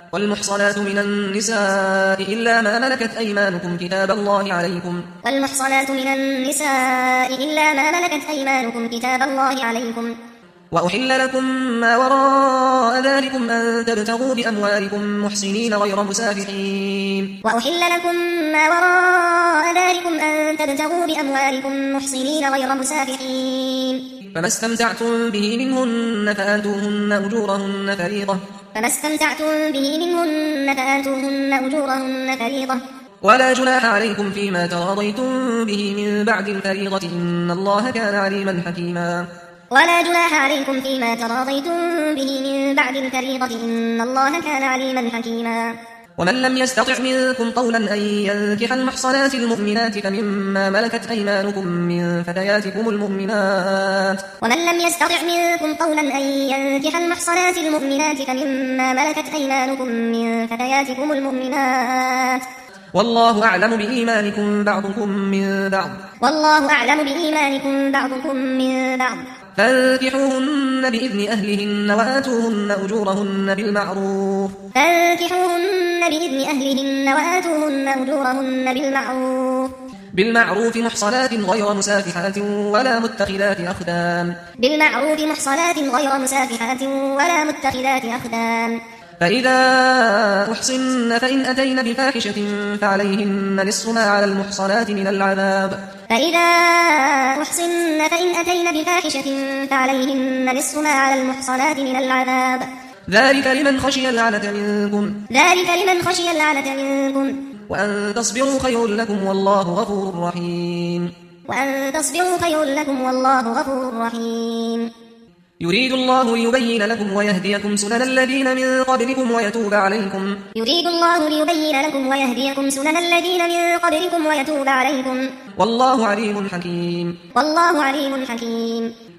والمحصنات من النساء إلا ما ملكت أيمانكم كتاب الله عليكم. والمحصنات من النساء إلا ما ملكت أيمانكم كتاب الله عليكم. وأحل لكم ما وراء ذلكم أن تبتغوا بأموالكم محصنين غير مسافحين. وأحل لكم ما وراء ذلكم أن تبتغوا بأموالكم محصنين غير مسافحين. فما استمتعتم به منهن فآتوهن أجورهن فريضة. فما استمتعتم به منهن فآتوهن أجورهن فريضة. ولا جناح عليكم فيما تراضيتم به من بعد الفريضة إن الله كان عليما حكيما. ولا جناح عليكم فيما تراضيتم به من بعد الفريضة إن الله كان عليما حكيما. ومن لم يستطع منكم طولا أن ينكح المحصنات المؤمنات فمما ملكت أيمانكم من فتياتكم المؤمنات. ومن لم يستطع منكم طولا أن ينكح المحصنات المؤمنات فمما ملكت أيمانكم من فتياتكم المؤمنات. والله أعلم بإيمانكم بعضكم من بعض. والله أعلم بإيمانكم بعضكم من بعض. فانكحوهن بإذن أهلهن وآتوهن أجورهن بالمعروف. فانكحوهن بإذن أهلهن وآتوهن أجورهن بالمعروف محصنات غير مسافحات ولا متخذات أخدان. بالمعروف محصنات غير مسافحات ولا متخذات أخدان. فإذا أحصن فإن أتين بفاحشة فعليهن نصف ما على المحصنات من العذاب. فإذا أحصن فإن أتين بفاحشة فعليهن نصف ما على المحصنات من العذاب. ذلك لمن خشي العنة منكم. ذلك لمن خشي العنة منكم. وأن تصبروا خير لكم والله غفور رحيم. وأن تصبروا خير لكم والله غفور رحيم. يريد الله ليبين لكم ويهديكم سنن الذين من قبلكم ويتوب عليكم. يريد الله ليبين لكم ويهديكم سنن الذين من قبلكم ويتوب عليكم. والله عليم حكيم. والله عليم حكيم.